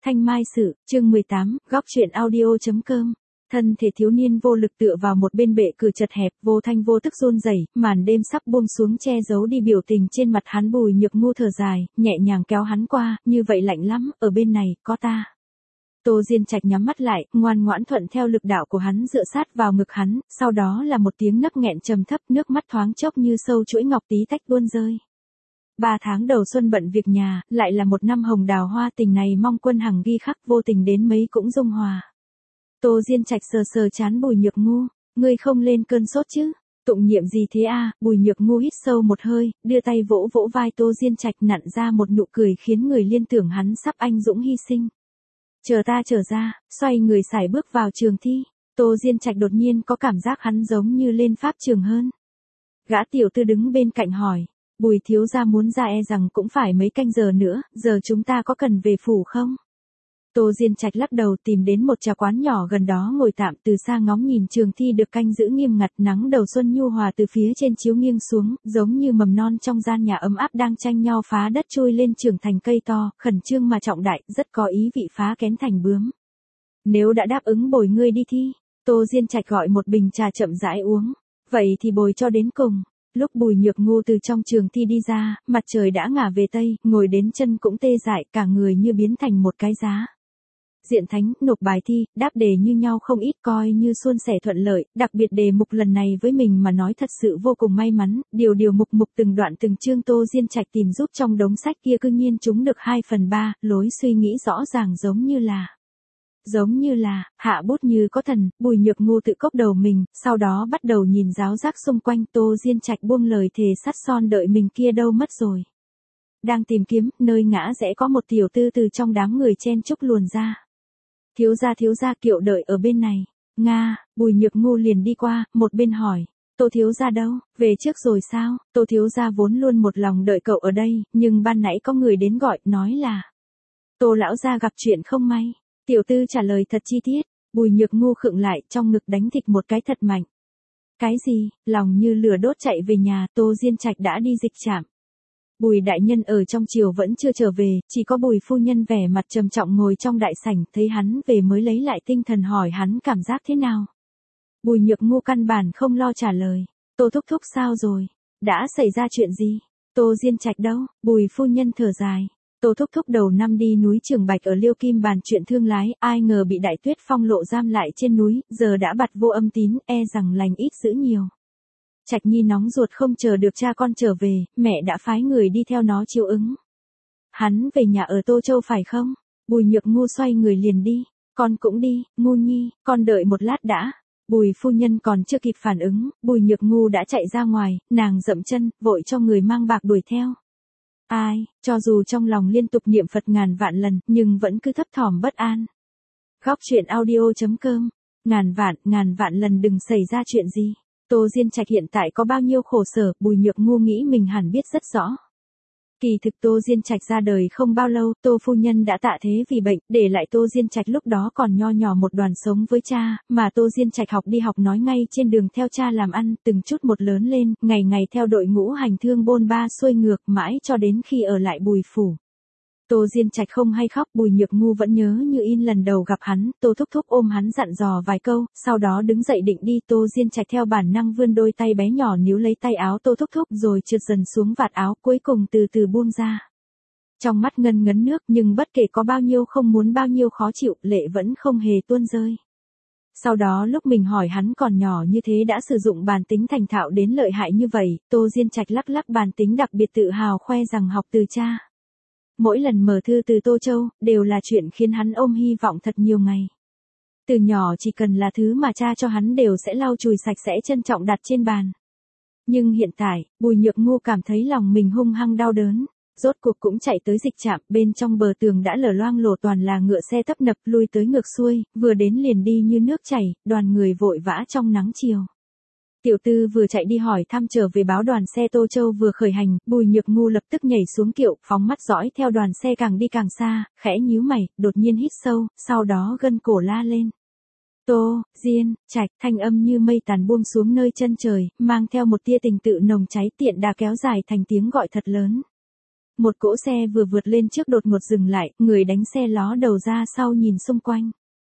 Thanh Mai Sự, chương 18, góc truyện audio.com. Thân thể thiếu niên vô lực tựa vào một bên bệ cửa chật hẹp, vô thanh vô tức run rẩy, màn đêm sắp buông xuống che giấu đi biểu tình trên mặt hắn. Bùi Nhược Ngu thở dài, nhẹ nhàng kéo hắn qua, như vậy lạnh lắm, ở bên này, có ta. Tô Diên Trạch nhắm mắt lại, ngoan ngoãn thuận theo lực đạo của hắn dựa sát vào ngực hắn, sau đó là một tiếng nấc nghẹn trầm thấp, nước mắt thoáng chốc như sâu chuỗi ngọc tí tách tuôn rơi. 3 tháng đầu xuân bận việc nhà, lại là một năm hồng đào hoa, tình này mong quân hằng ghi khắc, vô tình đến mấy cũng dung hòa. Tô Diên Trạch sờ sờ chán Bùi Nhược Ngu, ngươi không lên cơn sốt chứ? Tụng nhiệm gì thế à? Bùi Nhược Ngu hít sâu một hơi, đưa tay vỗ vỗ vai Tô Diên Trạch, nặn ra một nụ cười khiến người liên tưởng hắn sắp anh dũng hy sinh. Chờ ta trở ra, xoay người sải bước vào trường thi. Tô Diên Trạch đột nhiên có cảm giác hắn giống như lên pháp trường hơn. Gã tiểu tư đứng bên cạnh hỏi, Bùi thiếu gia muốn ra e rằng cũng phải mấy canh giờ nữa, giờ chúng ta có cần về phủ không? Tô Diên Trạch lắc đầu, tìm đến một trà quán nhỏ gần đó ngồi tạm, từ xa ngóng nhìn trường thi được canh giữ nghiêm ngặt, nắng đầu xuân nhu hòa từ phía trên chiếu nghiêng xuống, giống như mầm non trong gian nhà ấm áp đang tranh nhau phá đất chui lên trưởng thành cây to, khẩn trương mà trọng đại, rất có ý vị phá kén thành bướm. Nếu đã đáp ứng bồi ngươi đi thi, Tô Diên Trạch gọi một bình trà chậm rãi uống, vậy thì bồi cho đến cùng. Lúc Bùi Nhược Ngu từ trong trường thi đi ra, mặt trời đã ngả về tây, ngồi đến chân cũng tê dại, cả người như biến thành một cái giá. Diện thánh, nộp bài thi, đáp đề như nhau không ít, coi như suôn sẻ thuận lợi, đặc biệt đề mục lần này với mình mà nói thật sự vô cùng may mắn, điều mục từng đoạn từng chương Tô Diên Trạch tìm giúp trong đống sách kia cư nhiên trúng được 2/3, lối suy nghĩ rõ ràng giống như là, hạ bút như có thần. Bùi Nhược Ngu tự cốc đầu mình, sau đó bắt đầu nhìn giáo giác xung quanh. Tô Diên Trạch buông lời thề sắt son đợi mình kia đâu mất rồi. Đang tìm kiếm, nơi ngã rẽ có một tiểu tư từ trong đám người chen chúc luồn ra. Thiếu gia kiệu đợi ở bên này. Nga, Bùi Nhược Ngu liền đi qua, một bên hỏi. Tô thiếu gia đâu, về trước rồi sao? Tô thiếu gia vốn luôn một lòng đợi cậu ở đây, nhưng ban nãy có người đến gọi, nói là Tô lão gia gặp chuyện không may. Tiểu tư trả lời thật chi tiết. Bùi Nhược Ngu khựng lại, trong ngực đánh thịch một cái thật mạnh. Cái gì? Lòng như lửa đốt chạy về nhà. Tô Diên Trạch đã đi dịch trạm. Bùi đại nhân ở trong triều vẫn chưa trở về, chỉ có Bùi phu nhân vẻ mặt trầm trọng ngồi trong đại sảnh, thấy hắn về mới lấy lại tinh thần hỏi hắn cảm giác thế nào. Bùi Nhược Ngu căn bản không lo trả lời. Tô thúc thúc sao rồi? Đã xảy ra chuyện gì? Tô Diên Trạch đâu? Bùi phu nhân thở dài. Tô thúc thúc đầu năm đi núi Trường Bạch ở Liêu Kim bàn chuyện thương lái, ai ngờ bị Đại Tuyết Phong lộ giam lại trên núi, giờ đã bặt vô âm tín, e rằng lành ít dữ nhiều. Trạch Nhi nóng ruột không chờ được cha con trở về, mẹ đã phái người đi theo nó chiếu ứng. Hắn về nhà ở Tô Châu phải không? Bùi Nhược Ngu xoay người liền đi. Con cũng đi, Ngu Nhi, con đợi một lát đã. Bùi phu nhân còn chưa kịp phản ứng, Bùi Nhược Ngu đã chạy ra ngoài, nàng dậm chân, vội cho người mang bạc đuổi theo. Ai, cho dù trong lòng liên tục niệm Phật ngàn vạn lần, nhưng vẫn cứ thấp thỏm bất an. Góc truyện audio.com. Ngàn vạn lần đừng xảy ra chuyện gì. Tô Diên Trạch hiện tại có bao nhiêu khổ sở, Bùi Nhược Ngu nghĩ mình hẳn biết rất rõ. Kỳ thực Tô Diên Trạch ra đời không bao lâu, Tô phu nhân đã tạ thế vì bệnh, để lại Tô Diên Trạch lúc đó còn nho nhỏ một đoàn sống với cha, mà Tô Diên Trạch học đi học nói ngay trên đường theo cha làm ăn, từng chút một lớn lên, ngày theo đội ngũ hành thương bôn ba xuôi ngược, mãi cho đến khi ở lại Bùi phủ. Tô Diên Trạch không hay khóc, Bùi Nhược Ngu vẫn nhớ như in lần đầu gặp hắn. Tô thúc thúc ôm hắn dặn dò vài câu, sau đó đứng dậy định đi. Tô Diên Trạch theo bản năng vươn đôi tay bé nhỏ níu lấy tay áo Tô thúc thúc, rồi trượt dần xuống vạt áo, cuối cùng từ từ buông ra. Trong mắt ngân ngấn nước, nhưng bất kể có bao nhiêu không muốn, bao nhiêu khó chịu, lệ vẫn không hề tuôn rơi. Sau đó lúc mình hỏi hắn còn nhỏ như thế đã sử dụng bàn tính thành thạo đến lợi hại như vậy, Tô Diên Trạch lắc bàn tính, đặc biệt tự hào khoe rằng học từ cha. Mỗi lần mở thư từ Tô Châu, đều là chuyện khiến hắn ôm hy vọng thật nhiều ngày. Từ nhỏ chỉ cần là thứ mà cha cho hắn đều sẽ lau chùi sạch sẽ trân trọng đặt trên bàn. Nhưng hiện tại, Bùi Nhược Ngu cảm thấy lòng mình hung hăng đau đớn. Rốt cuộc cũng chạy tới dịch trạm, bên trong bờ tường đã lở loang lổ toàn là ngựa xe tấp nập lui tới ngược xuôi, vừa đến liền đi như nước chảy, đoàn người vội vã trong nắng chiều. Tiểu tư vừa chạy đi hỏi thăm trở về báo đoàn xe Tô Châu vừa khởi hành, Bùi Nhược Ngu lập tức nhảy xuống kiệu, phóng mắt dõi theo đoàn xe càng đi càng xa, khẽ nhíu mày, đột nhiên hít sâu, sau đó gân cổ la lên. Tô, Diên, Trạch, thanh âm như mây tàn buông xuống nơi chân trời, mang theo một tia tình tự nồng cháy, tiện đà kéo dài thành tiếng gọi thật lớn. Một cỗ xe vừa vượt lên trước đột ngột dừng lại, người đánh xe ló đầu ra sau nhìn xung quanh.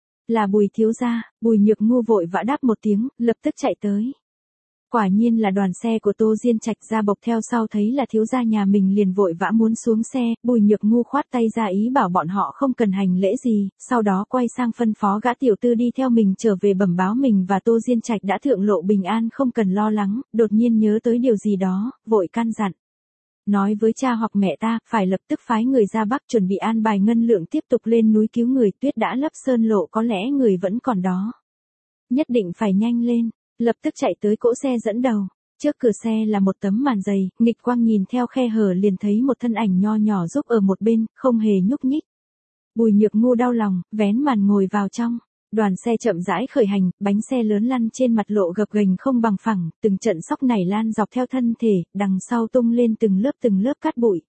Là Bùi thiếu gia. Bùi Nhược Ngu vội vã đáp một tiếng, lập tức chạy tới. Quả nhiên là đoàn xe của Tô Diên Trạch, ra bộc theo sau thấy là thiếu gia nhà mình liền vội vã muốn xuống xe, Bùi Nhược Ngu khoát tay ra ý bảo bọn họ không cần hành lễ gì, sau đó quay sang phân phó gã tiểu tư đi theo mình trở về bẩm báo mình và Tô Diên Trạch đã thượng lộ bình an không cần lo lắng, đột nhiên nhớ tới điều gì đó, vội căn dặn. Nói với cha hoặc mẹ ta, phải lập tức phái người ra Bắc chuẩn bị an bài ngân lượng tiếp tục lên núi cứu người, tuyết đã lấp sơn lộ có lẽ người vẫn còn đó. Nhất định phải nhanh lên. Lập tức chạy tới cỗ xe dẫn đầu. Trước cửa xe là một tấm màn dày, nghịch quang nhìn theo khe hở liền thấy một thân ảnh nho nhỏ giúp ở một bên, không hề nhúc nhích. Bùi Nhược Ngu đau lòng, vén màn ngồi vào trong. Đoàn xe chậm rãi khởi hành, bánh xe lớn lăn trên mặt lộ gập ghềnh không bằng phẳng, từng trận sóc nảy lan dọc theo thân thể, đằng sau tung lên từng lớp cát bụi.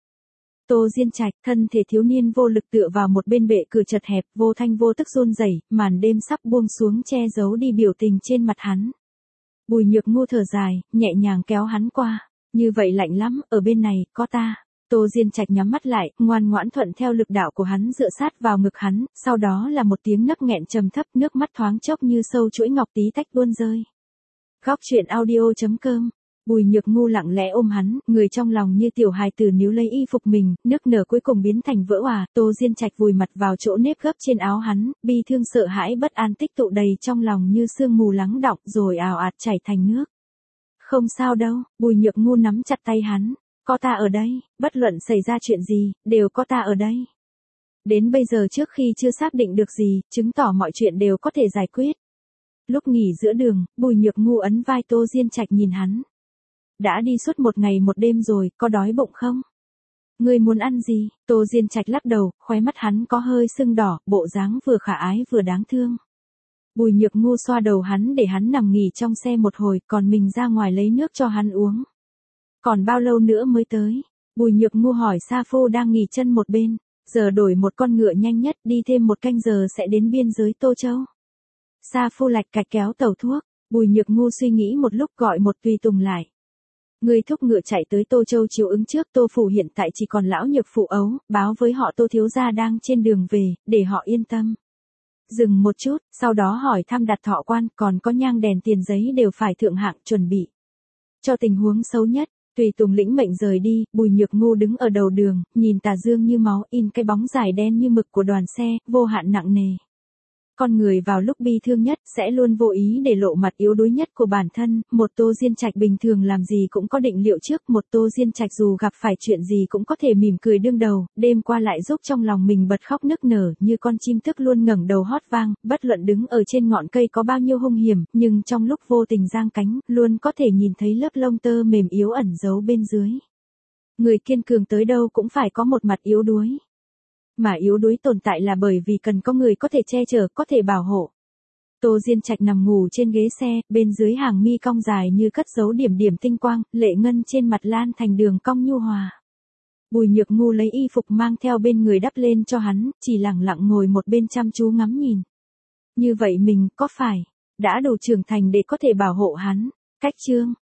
Tô Diên Trạch, thân thể thiếu niên vô lực tựa vào một bên bệ cửa chật hẹp, vô thanh vô tức run rẩy, màn đêm sắp buông xuống che giấu đi biểu tình trên mặt hắn. Bùi Nhược Ngu thở dài, nhẹ nhàng kéo hắn qua. Như vậy lạnh lắm, ở bên này, có ta. Tô Diên Trạch nhắm mắt lại, ngoan ngoãn thuận theo lực đạo của hắn dựa sát vào ngực hắn, sau đó là một tiếng nấc nghẹn trầm thấp, nước mắt thoáng chốc như sâu chuỗi ngọc tí tách tuôn rơi. Góc truyện audio.com. Bùi Nhược Ngu lặng lẽ ôm hắn, người trong lòng như tiểu hài tử níu lấy y phục mình, nước nở cuối cùng biến thành vỡ òa, Tô Diên Trạch vùi mặt vào chỗ nếp gấp trên áo hắn, bi thương sợ hãi bất an tích tụ đầy trong lòng như sương mù lắng đọng rồi ào ạt chảy thành nước. Không sao đâu, Bùi Nhược Ngu nắm chặt tay hắn, có ta ở đây, bất luận xảy ra chuyện gì, đều có ta ở đây. Đến bây giờ trước khi chưa xác định được gì, chứng tỏ mọi chuyện đều có thể giải quyết. Lúc nghỉ giữa đường, Bùi Nhược Ngu ấn vai Tô Diên Trạch nhìn hắn. Đã đi suốt một ngày một đêm rồi, có đói bụng không? Ngươi muốn ăn gì? Tô Diên Trạch lắc đầu, khóe mắt hắn có hơi sưng đỏ, bộ dáng vừa khả ái vừa đáng thương. Bùi Nhược Ngu xoa đầu hắn để hắn nằm nghỉ trong xe một hồi, còn mình ra ngoài lấy nước cho hắn uống. Còn bao lâu nữa mới tới? Bùi Nhược Ngu hỏi Sa Phu đang nghỉ chân một bên. Giờ đổi một con ngựa nhanh nhất, đi thêm một canh giờ sẽ đến biên giới Tô Châu. Sa Phu lạch cạch kéo tàu thuốc. Bùi Nhược Ngu suy nghĩ một lúc gọi một tùy tùng lại. Người thúc ngựa chạy tới Tô Châu chiếu ứng trước, Tô phủ hiện tại chỉ còn lão nhược phụ ấu, báo với họ Tô thiếu gia đang trên đường về, để họ yên tâm. Dừng một chút, sau đó hỏi thăm đặt thọ quan, còn có nhang đèn tiền giấy đều phải thượng hạng chuẩn bị. Cho tình huống xấu nhất, tùy tùng lĩnh mệnh rời đi, Bùi Nhược Ngu đứng ở đầu đường, nhìn tà dương như máu in cái bóng dài đen như mực của đoàn xe, vô hạn nặng nề. Con người vào lúc bi thương nhất sẽ luôn vô ý để lộ mặt yếu đuối nhất của bản thân, một Tô Diên Trạch bình thường làm gì cũng có định liệu trước, một Tô Diên Trạch dù gặp phải chuyện gì cũng có thể mỉm cười đương đầu, đêm qua lại giúp trong lòng mình bật khóc nức nở, như con chim tức luôn ngẩng đầu hót vang, bất luận đứng ở trên ngọn cây có bao nhiêu hung hiểm, nhưng trong lúc vô tình giang cánh, luôn có thể nhìn thấy lớp lông tơ mềm yếu ẩn giấu bên dưới. Người kiên cường tới đâu cũng phải có một mặt yếu đuối. Mà yếu đuối tồn tại là bởi vì cần có người có thể che chở, có thể bảo hộ. Tô Diên Trạch nằm ngủ trên ghế xe, bên dưới hàng mi cong dài như cất giấu điểm điểm tinh quang, lệ ngân trên mặt lan thành đường cong nhu hòa. Bùi Nhược Ngu lấy y phục mang theo bên người đắp lên cho hắn, chỉ lặng lặng ngồi một bên chăm chú ngắm nhìn. Như vậy mình, có phải, đã đủ trưởng thành để có thể bảo hộ hắn? Cách chương.